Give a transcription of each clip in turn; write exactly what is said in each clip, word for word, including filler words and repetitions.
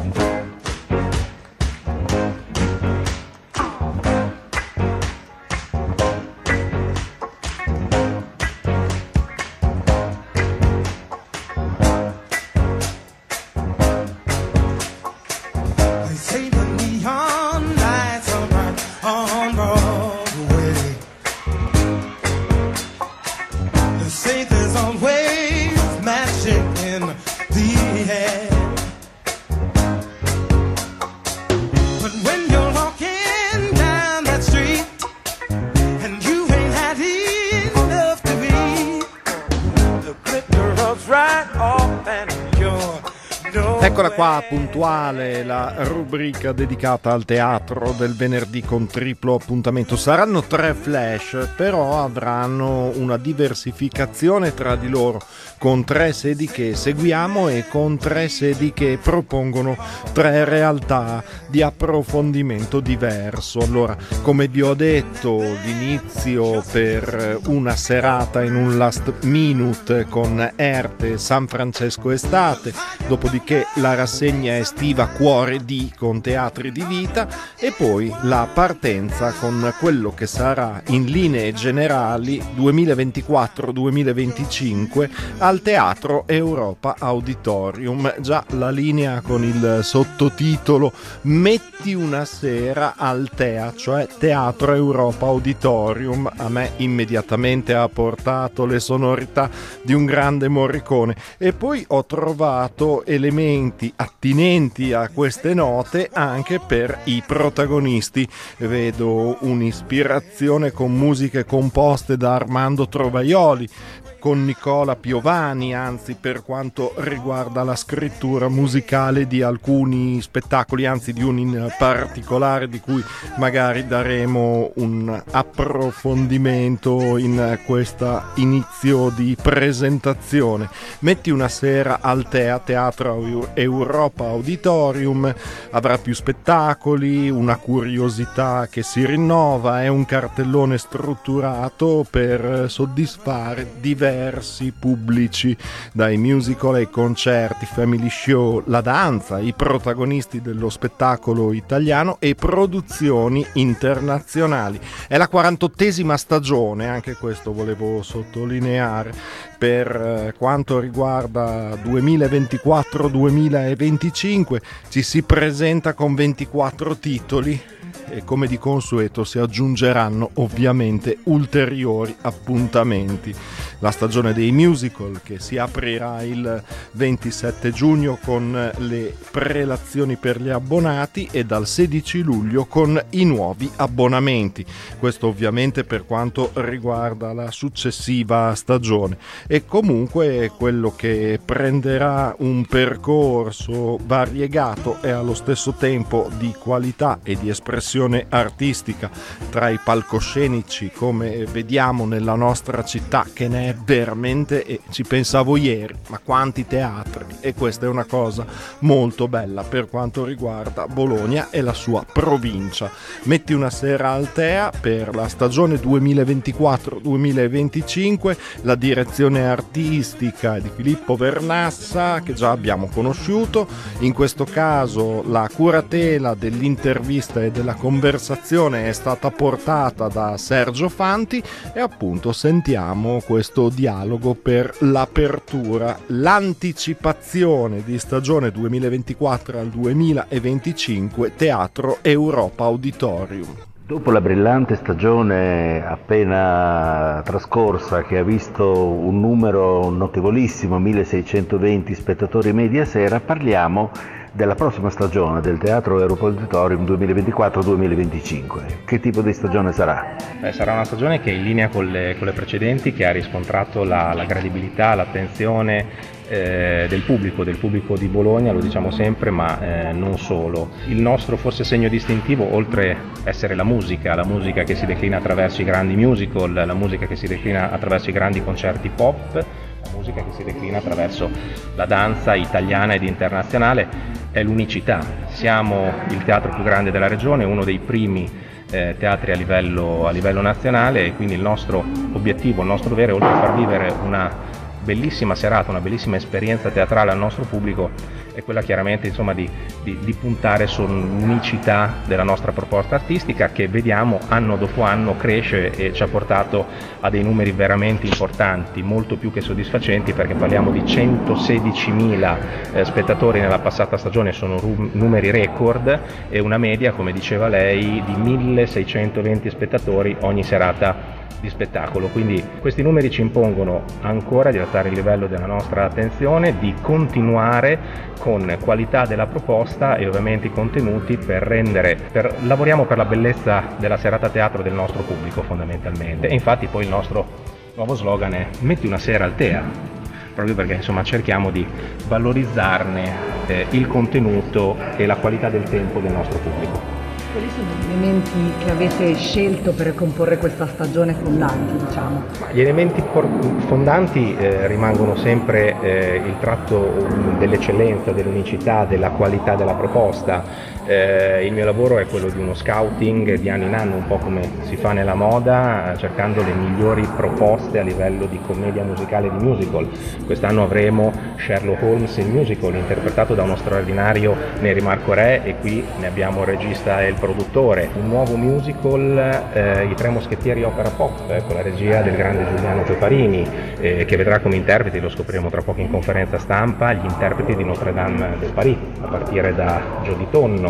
Eccola qua, puntuale, la rubrica dedicata al teatro del venerdì con triplo appuntamento. Saranno tre flash, però avranno una diversificazione tra di loro, con tre sedi che seguiamo e con tre sedi che propongono tre realtà di approfondimento diverso. Allora, come vi ho detto, l'inizio per una serata in un last minute con Erte San Francesco Estate, dopodiché la rassegna estiva Cuore di con Teatri di Vita e poi la partenza con quello che sarà in linee generali duemilaventiquattro duemilaventicinque al Teatro Europa Auditorium. Già la linea con il sottotitolo Metti una sera al Tea, cioè Teatro Europa Auditorium, a me immediatamente ha portato le sonorità di un grande Morricone e poi ho trovato elementi attinenti a queste note anche per i protagonisti. Vedo un'ispirazione con musiche composte da Armando Trovaioli, con Nicola Piovani, anzi per quanto riguarda la scrittura musicale di alcuni spettacoli, anzi di un in particolare di cui magari daremo un approfondimento in questo inizio di presentazione. Metti una sera al Tea, Teatro Europa Auditorium, avrà più spettacoli, una curiosità che si rinnova, è un cartellone strutturato per soddisfare diversi pubblici, dai musical ai concerti, family show, la danza, i protagonisti dello spettacolo italiano e produzioni internazionali. È la quarantottesima stagione, anche questo volevo sottolineare, per quanto riguarda duemilaventiquattro duemilaventicinque ci si presenta con ventiquattro titoli e come di consueto si aggiungeranno ovviamente ulteriori appuntamenti. La stagione dei musical che si aprirà il ventisette giugno con le prelazioni per gli abbonati e dal sedici luglio con i nuovi abbonamenti. Questo ovviamente per quanto riguarda la successiva stagione e comunque quello che prenderà un percorso variegato e allo stesso tempo di qualità e di espressione artistica tra i palcoscenici come vediamo nella nostra città, che ne è veramente, e ci pensavo ieri, ma quanti teatri, e questa è una cosa molto bella per quanto riguarda Bologna e la sua provincia. Metti una sera al Tea per la stagione duemilaventiquattro duemilaventicinque, la direzione artistica di Filippo Vernassa che già abbiamo conosciuto, in questo caso la curatela dell'intervista e della conversazione è stata portata da Sergio Fanti e appunto sentiamo questo dialogo per l'apertura, l'anticipazione di stagione duemilaventiquattro al duemilaventicinque Teatro Europa Auditorium. Dopo la brillante stagione appena trascorsa, che ha visto un numero notevolissimo, milleseicentoventi spettatori media sera, parliamo della prossima stagione del Teatro Europa Auditorium duemilaventiquattro duemilaventicinque. Che tipo di stagione sarà? Beh, sarà una stagione che è in linea con le, con le precedenti, che ha riscontrato la, la credibilità, l'attenzione eh, del pubblico, del pubblico di Bologna, lo diciamo sempre, ma eh, non solo. Il nostro forse segno distintivo, oltre a essere la musica, la musica che si declina attraverso i grandi musical, la musica che si declina attraverso i grandi concerti pop, la musica che si declina attraverso la danza italiana ed internazionale, è l'unicità. Siamo il teatro più grande della regione, uno dei primi eh, teatri a livello, a livello nazionale, e quindi il nostro obiettivo, il nostro dovere, oltre a far vivere una bellissima serata, una bellissima esperienza teatrale al nostro pubblico, è quella chiaramente insomma, di, di, di puntare sull'unicità della nostra proposta artistica, che vediamo anno dopo anno cresce e ci ha portato a dei numeri veramente importanti, molto più che soddisfacenti, perché parliamo di centosedicimila eh, spettatori nella passata stagione, sono ru- numeri record, e una media, come diceva lei, di milleseicentoventi spettatori ogni serata di spettacolo. Quindi questi numeri ci impongono ancora di alzare il livello della nostra attenzione, di continuare con qualità della proposta e ovviamente i contenuti per rendere, per, lavoriamo per la bellezza della serata teatro del nostro pubblico fondamentalmente, e infatti poi il nostro nuovo slogan è metti una sera al Tea, proprio perché insomma cerchiamo di valorizzarne eh, il contenuto e la qualità del tempo del nostro pubblico. Quali sono gli elementi che avete scelto per comporre questa stagione fondanti, diciamo? Gli elementi fondanti eh, rimangono sempre eh, il tratto dell'eccellenza, dell'unicità, della qualità della proposta. Eh, il mio lavoro è quello di uno scouting di anno in anno, un po' come si fa nella moda, cercando le migliori proposte a livello di commedia musicale e di musical. Quest'anno avremo Sherlock Holmes il musical, interpretato da uno straordinario Neri Marco Re, e qui ne abbiamo il regista e il produttore. Un nuovo musical, eh, I Tre Moschettieri opera pop, eh, con la regia del grande Giuliano Ceparini, eh, che vedrà come interpreti, lo scopriremo tra poco in conferenza stampa, gli interpreti di Notre Dame de Paris, a partire da Giodi Tonno.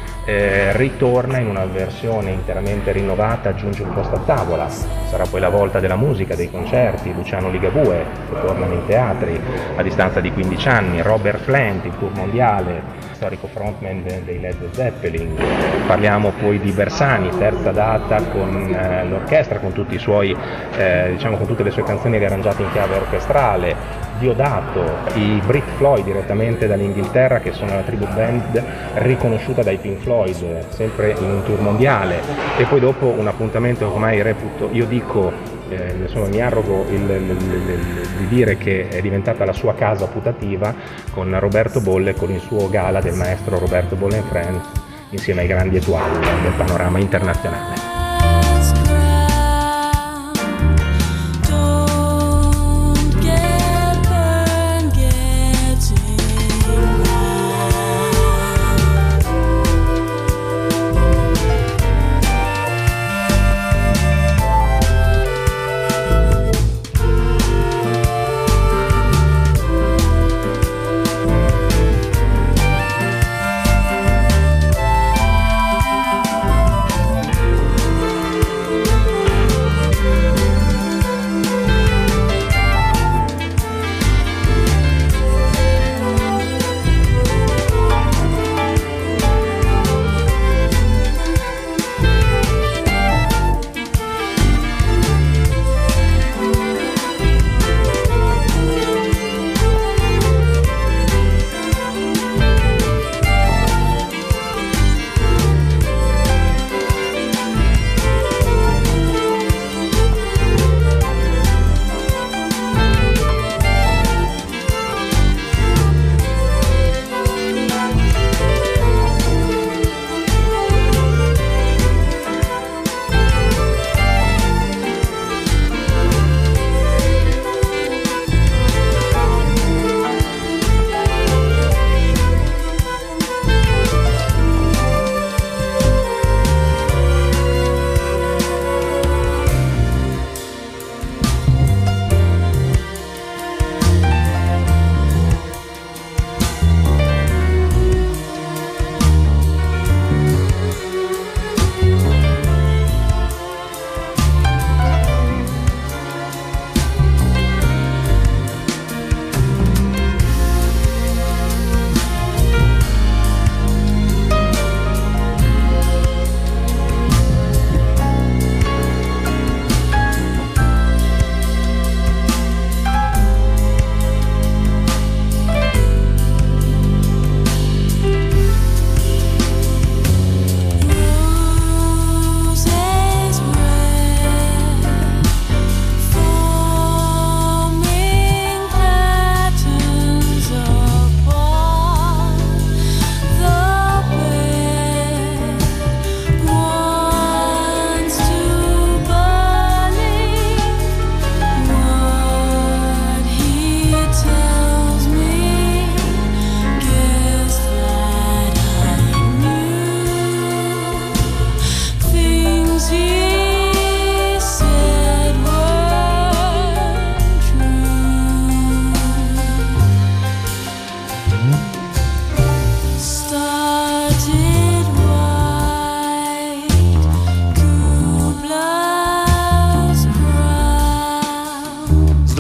Eh, ritorna in una versione interamente rinnovata, aggiunge un posto a tavola. Sarà poi la volta della musica, dei concerti, Luciano Ligabue, che tornano in teatri a distanza di quindici anni, Robert Plant, il tour mondiale, storico frontman dei Led Zeppelin. Parliamo poi di Bersani, terza data con eh, l'orchestra, con tutti i suoi, eh, diciamo con tutte le sue canzoni riarrangiate in chiave orchestrale. Diodato, i Brit Floyd direttamente dall'Inghilterra, che sono la tribute band riconosciuta dai Pink Floyd, sempre in un tour mondiale, e poi dopo un appuntamento che ormai reputo, io dico, eh, insomma mi arrogo il, il, il, il, di dire che è diventata la sua casa putativa, con Roberto Bolle, con il suo gala del maestro Roberto Bolle and Friends, insieme ai grandi étoile del panorama internazionale.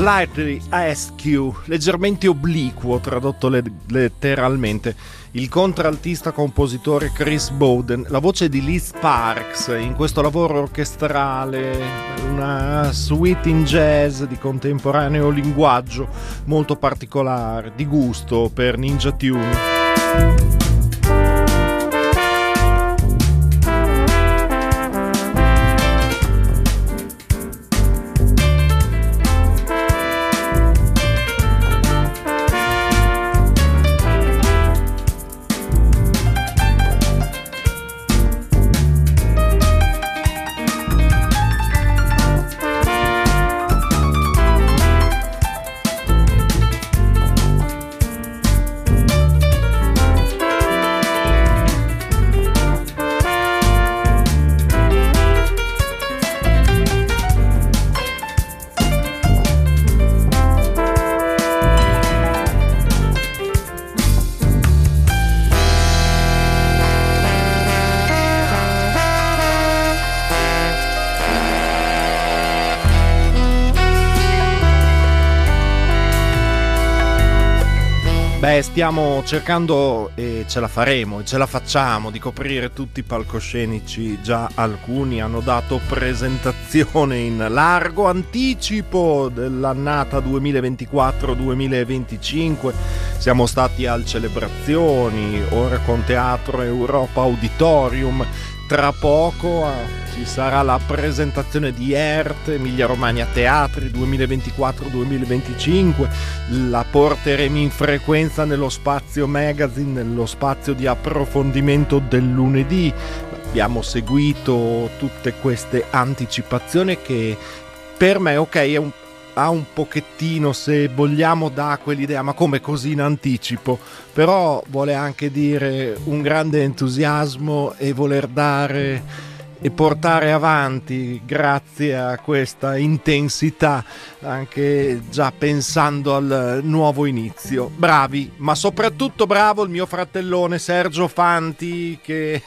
Slightly Askew, leggermente obliquo tradotto le- letteralmente. Il contraltista compositore Chris Bowden, la voce di Lee Sparks in questo lavoro orchestrale, una suite in jazz di contemporaneo linguaggio molto particolare, di gusto per Ninja Tune. Beh, stiamo cercando, e ce la faremo, e ce la facciamo, di coprire tutti i palcoscenici. Già alcuni hanno dato presentazione in largo anticipo dell'annata duemilaventiquattro duemilaventicinque. Siamo stati al Celebrazioni, ora con Teatro Europa Auditorium. Tra poco eh, ci sarà la presentazione di E R T, Emilia Romagna Teatri duemilaventiquattro duemilaventicinque, la porteremo in frequenza nello Spazio Magazine, nello spazio di approfondimento del lunedì. Abbiamo seguito tutte queste anticipazioni che per me, ok, è un ha un pochettino, se vogliamo, dà quell'idea, ma come così in anticipo, però vuole anche dire un grande entusiasmo e voler dare e portare avanti, grazie a questa intensità, anche già pensando al nuovo inizio. Bravi, ma soprattutto bravo il mio fratellone Sergio Fanti, che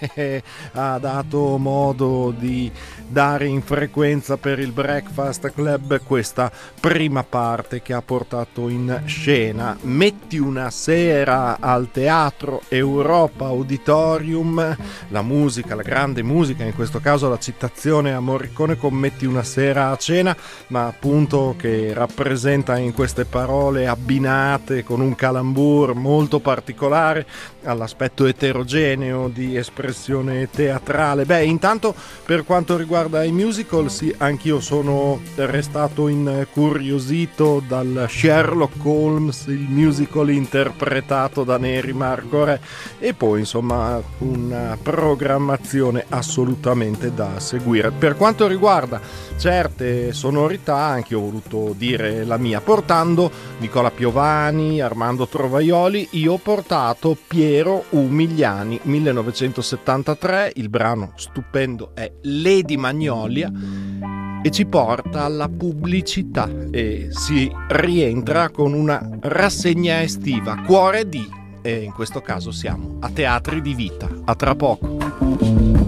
ha dato modo di dare in frequenza per il Breakfast Club questa prima parte che ha portato in scena Metti una sera al Teatro Europa Auditorium. La musica, la grande musica, in questo caso la citazione a Morricone con Metti una sera a cena, ma appunto che rappresenta in queste parole abbinate con un calembour molto particolare all'aspetto eterogeneo di espressione teatrale. Beh, intanto per quanto riguarda i musical, sì, anch'io sono restato incuriosito dal Sherlock Holmes, il musical interpretato da Neri Marco Re, e poi insomma una programmazione assolutamente da seguire. Per quanto riguarda certe sonorità, anche io ho voluto dire la mia, portando Nicola Piovani, Armando Trovaioli. Io ho portato Piero Umiliani, millenovecentosettantatré, il brano stupendo è Lady Magnolia, e ci porta alla pubblicità e si rientra con una rassegna estiva, Cuore di, e in questo caso siamo a Teatri di Vita. A tra poco.